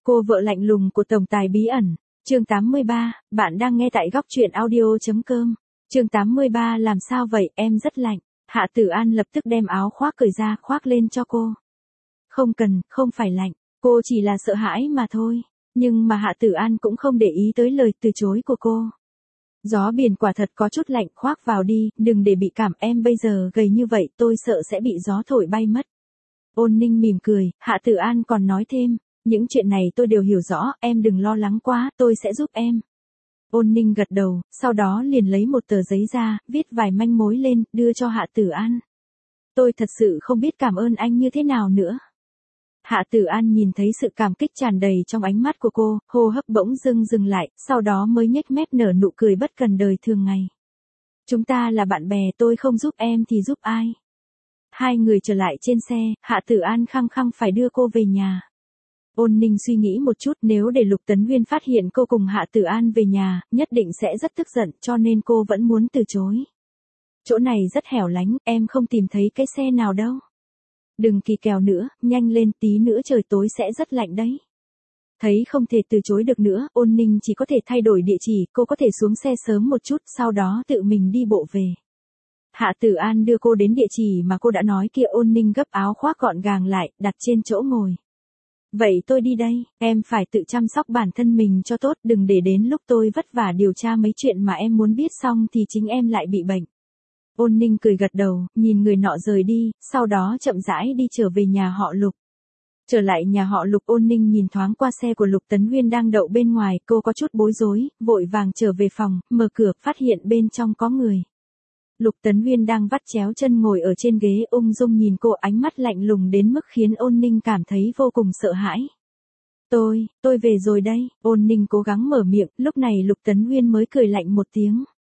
Cô vợ lạnh lùng của tổng tài bí ẩn. Chương 83, bạn đang nghe tại góc truyện audio.com. Chương 83, làm sao vậy, em rất lạnh. Hạ Tử An lập tức đem áo khoác cởi ra, khoác lên cho cô. Không cần, không phải lạnh, cô chỉ là sợ hãi mà thôi. Nhưng mà Hạ Tử An cũng không để ý tới lời từ chối của cô. Gió biển quả thật có chút lạnh, khoác vào đi, đừng để bị cảm, em bây giờ gầy như vậy, tôi sợ sẽ bị gió thổi bay mất. Ôn Ninh mỉm cười, Hạ Tử An còn nói thêm, những chuyện này tôi đều hiểu rõ, em đừng lo lắng quá, tôi sẽ giúp em. Ôn Ninh gật đầu, sau đó liền lấy một tờ giấy ra, viết vài manh mối lên, đưa cho Hạ Tử An. Tôi thật sự không biết cảm ơn anh như thế nào nữa. Hạ Tử An nhìn thấy sự cảm kích tràn đầy trong ánh mắt của cô, hô hấp bỗng dưng dừng lại, sau đó mới nhếch mép nở nụ cười bất cần đời thường ngày. Chúng ta là bạn bè, tôi không giúp em thì giúp ai? Hai người trở lại trên xe, Hạ Tử An khăng khăng phải đưa cô về nhà. Ôn Ninh suy nghĩ một chút, nếu để Lục Tấn Huyên phát hiện cô cùng Hạ Tử An về nhà, nhất định sẽ rất tức giận, cho nên cô vẫn muốn từ chối. Chỗ này rất hẻo lánh, em không tìm thấy cái xe nào đâu. Đừng kỳ kèo nữa, nhanh lên, tí nữa trời tối sẽ rất lạnh đấy. Thấy không thể từ chối được nữa, Ôn Ninh chỉ có thể thay đổi địa chỉ, cô có thể xuống xe sớm một chút, sau đó tự mình đi bộ về. Hạ Tử An đưa cô đến địa chỉ mà cô đã nói kia. Ôn Ninh gấp áo khoác gọn gàng lại, đặt trên chỗ ngồi. Vậy tôi đi đây, em phải tự chăm sóc bản thân mình cho tốt, đừng để đến lúc tôi vất vả điều tra mấy chuyện mà em muốn biết xong thì chính em lại bị bệnh. Ôn Ninh cười gật đầu, nhìn người nọ rời đi, sau đó chậm rãi đi trở về nhà họ Lục. Trở lại nhà họ Lục, Ôn Ninh nhìn thoáng qua xe của Lục Tấn Huyên đang đậu bên ngoài, cô có chút bối rối, vội vàng trở về phòng, mở cửa, phát hiện bên trong có người. Lục Tấn Huyên đang vắt chéo chân ngồi ở trên ghế, ung dung nhìn cô, ánh mắt lạnh lùng đến mức khiến Ôn Ninh cảm thấy vô cùng sợ hãi. Tôi về rồi đây. Ôn Ninh cố gắng mở miệng, lúc này Lục Tấn Huyên mới cười lạnh một tiếng.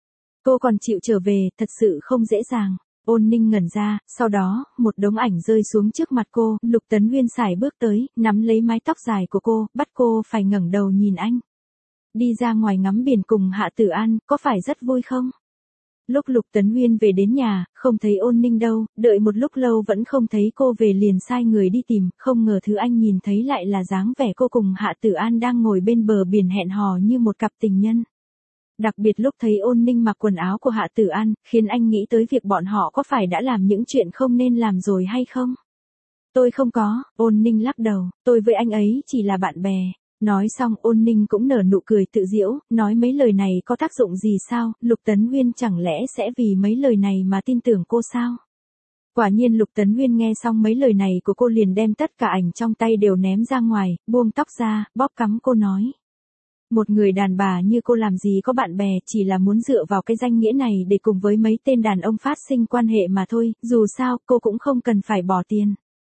Cô còn chịu trở về, thật sự không dễ dàng. Ôn Ninh ngẩn ra, sau đó, một đống ảnh rơi xuống trước mặt cô, Lục Tấn Huyên sải bước tới, nắm lấy mái tóc dài của cô, bắt cô phải ngẩng đầu nhìn anh. Đi ra ngoài ngắm biển cùng Hạ Tử An, có phải rất vui không? Lúc Lục Tấn Huyên về đến nhà, không thấy Ôn Ninh đâu, đợi một lúc lâu vẫn không thấy cô về liền sai người đi tìm, không ngờ thứ anh nhìn thấy lại là dáng vẻ cô cùng Hạ Tử An đang ngồi bên bờ biển hẹn hò như một cặp tình nhân. Đặc biệt lúc thấy Ôn Ninh mặc quần áo của Hạ Tử An, khiến anh nghĩ tới việc bọn họ có phải đã làm những chuyện không nên làm rồi hay không? Tôi không có, Ôn Ninh lắc đầu, tôi với anh ấy chỉ là bạn bè. Nói xong, Ôn Ninh cũng nở nụ cười tự giễu, nói mấy lời này có tác dụng gì sao, Lục Tấn Huyên chẳng lẽ sẽ vì mấy lời này mà tin tưởng cô sao? Quả nhiên Lục Tấn Huyên nghe xong mấy lời này của cô liền đem tất cả ảnh trong tay đều ném ra ngoài, buông tóc ra, bóp cắm cô nói. Một người đàn bà như cô làm gì có bạn bè, chỉ là muốn dựa vào cái danh nghĩa này để cùng với mấy tên đàn ông phát sinh quan hệ mà thôi, dù sao, cô cũng không cần phải bỏ tiền.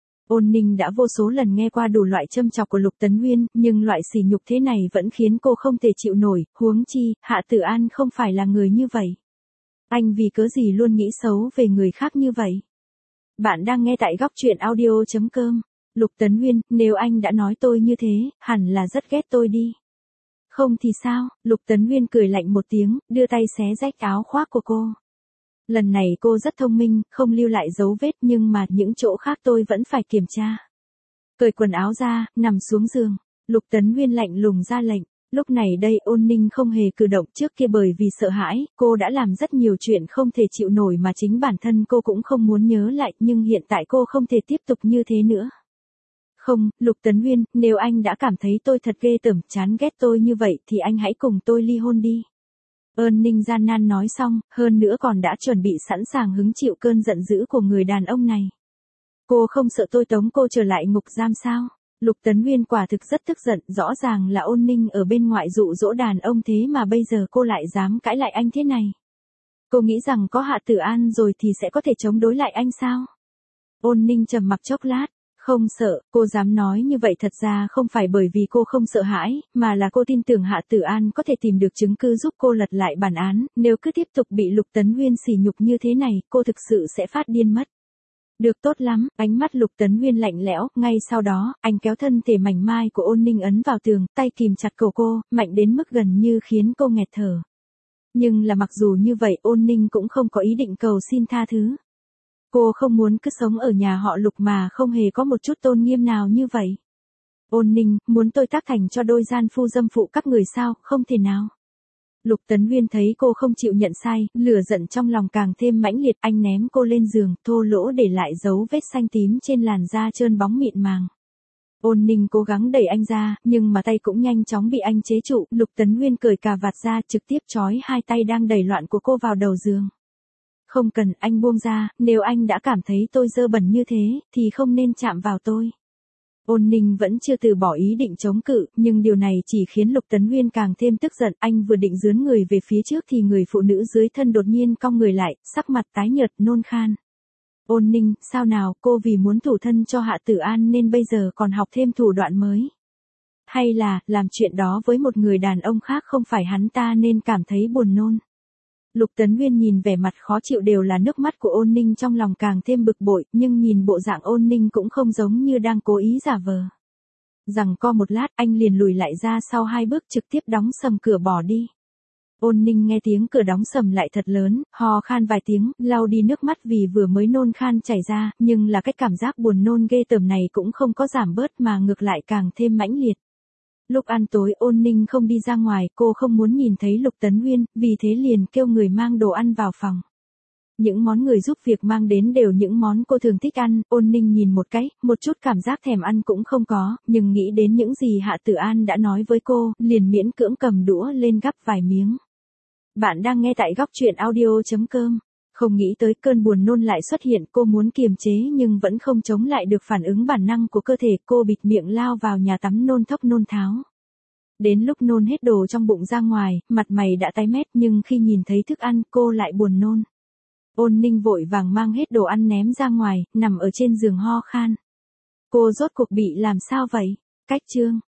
Ôn Ninh đã vô số lần nghe qua đủ loại châm chọc của Lục Tấn Huyên, nhưng loại sỉ nhục thế này vẫn khiến cô không thể chịu nổi, huống chi, Hạ Tử An không phải là người như vậy. Anh vì cớ gì luôn nghĩ xấu về người khác như vậy? Bạn đang nghe tại góc truyện audio.com. Lục Tấn Huyên, nếu anh đã nói tôi như thế, hẳn là rất ghét tôi đi. Không thì sao? Lục Tấn Huyên cười lạnh một tiếng, đưa tay xé rách áo khoác của cô. Lần này cô rất thông minh, không lưu lại dấu vết, nhưng mà những chỗ khác tôi vẫn phải kiểm tra. Cởi quần áo ra, nằm xuống giường. Lục Tấn Huyên lạnh lùng ra lệnh. Lúc này đây Ôn Ninh không hề cử động, trước kia bởi vì sợ hãi, cô đã làm rất nhiều chuyện không thể chịu nổi mà chính bản thân cô cũng không muốn nhớ lại, nhưng hiện tại cô không thể tiếp tục như thế nữa. Không, Lục Tấn Huyên, nếu anh đã cảm thấy tôi thật ghê tởm, chán ghét tôi như vậy thì anh hãy cùng tôi ly hôn đi. Ôn Ninh gian nan nói xong, hơn nữa còn đã chuẩn bị sẵn sàng hứng chịu cơn giận dữ của người đàn ông này. Cô không sợ tôi tống cô trở lại ngục giam sao? Lục Tấn Huyên quả thực rất tức giận, rõ ràng là Ôn Ninh ở bên ngoại dụ dỗ đàn ông thế mà bây giờ cô lại dám cãi lại anh thế này. Cô nghĩ rằng có Hạ Tử An rồi thì sẽ có thể chống đối lại anh sao? Ôn Ninh trầm mặc chốc lát. Không sợ, cô dám nói như vậy thật ra không phải bởi vì cô không sợ hãi, mà là cô tin tưởng Hạ Tử An có thể tìm được chứng cứ giúp cô lật lại bản án, nếu cứ tiếp tục bị Lục Tấn Huyên sỉ nhục như thế này, cô thực sự sẽ phát điên mất. Được tốt lắm, ánh mắt Lục Tấn Huyên lạnh lẽo, ngay sau đó, anh kéo thân thể mảnh mai của Ôn Ninh ấn vào tường, tay kìm chặt cổ cô, mạnh đến mức gần như khiến cô nghẹt thở. Nhưng là mặc dù như vậy Ôn Ninh cũng không có ý định cầu xin tha thứ. Cô không muốn cứ sống ở nhà họ Lục mà không hề có một chút tôn nghiêm nào như vậy. Ôn Ninh, muốn tôi tác thành cho đôi gian phu dâm phụ các người sao, không thể nào. Lục Tấn Huyên thấy cô không chịu nhận sai, lửa giận trong lòng càng thêm mãnh liệt, anh ném cô lên giường, thô lỗ để lại dấu vết xanh tím trên làn da trơn bóng mịn màng. Ôn Ninh cố gắng đẩy anh ra, nhưng mà tay cũng nhanh chóng bị anh chế trụ, Lục Tấn Huyên cởi cà vạt ra, trực tiếp trói hai tay đang đẩy loạn của cô vào đầu giường. Không cần, anh buông ra, nếu anh đã cảm thấy tôi dơ bẩn như thế, thì không nên chạm vào tôi. Ôn Ninh vẫn chưa từ bỏ ý định chống cự, nhưng điều này chỉ khiến Lục Tấn Huyên càng thêm tức giận, anh vừa định giương người về phía trước thì người phụ nữ dưới thân đột nhiên cong người lại, sắc mặt tái nhợt nôn khan. Ôn Ninh, sao nào, cô vì muốn thủ thân cho Hạ Tử An nên bây giờ còn học thêm thủ đoạn mới? Hay là, làm chuyện đó với một người đàn ông khác không phải hắn ta nên cảm thấy buồn nôn? Lục Tấn Huyên nhìn vẻ mặt khó chịu đều là nước mắt của Ôn Ninh trong lòng càng thêm bực bội, nhưng nhìn bộ dạng Ôn Ninh cũng không giống như đang cố ý giả vờ. Rằng co một lát anh liền lùi lại ra sau 2 bước trực tiếp đóng sầm cửa bỏ đi. Ôn Ninh nghe tiếng cửa đóng sầm lại thật lớn, hò khan vài tiếng, lau đi nước mắt vì vừa mới nôn khan chảy ra, nhưng là cái cảm giác buồn nôn ghê tởm này cũng không có giảm bớt mà ngược lại càng thêm mãnh liệt. Lúc ăn tối Ôn Ninh không đi ra ngoài, cô không muốn nhìn thấy Lục Tấn Huyên, vì thế liền kêu người mang đồ ăn vào phòng. Những món người giúp việc mang đến đều những món cô thường thích ăn, Ôn Ninh nhìn một cái, một chút cảm giác thèm ăn cũng không có, nhưng nghĩ đến những gì Hạ Tử An đã nói với cô, liền miễn cưỡng cầm đũa lên gắp vài miếng. Bạn đang nghe tại góc truyện audio.com. Không nghĩ tới cơn buồn nôn lại xuất hiện, cô muốn kiềm chế nhưng vẫn không chống lại được phản ứng bản năng của cơ thể, cô bịt miệng lao vào nhà tắm nôn thốc nôn tháo. Đến lúc nôn hết đồ trong bụng ra ngoài, mặt mày đã tái mét nhưng khi nhìn thấy thức ăn cô lại buồn nôn. Ôn Ninh vội vàng mang hết đồ ăn ném ra ngoài, nằm ở trên giường ho khan. Cô rốt cuộc bị làm sao vậy? Cách chương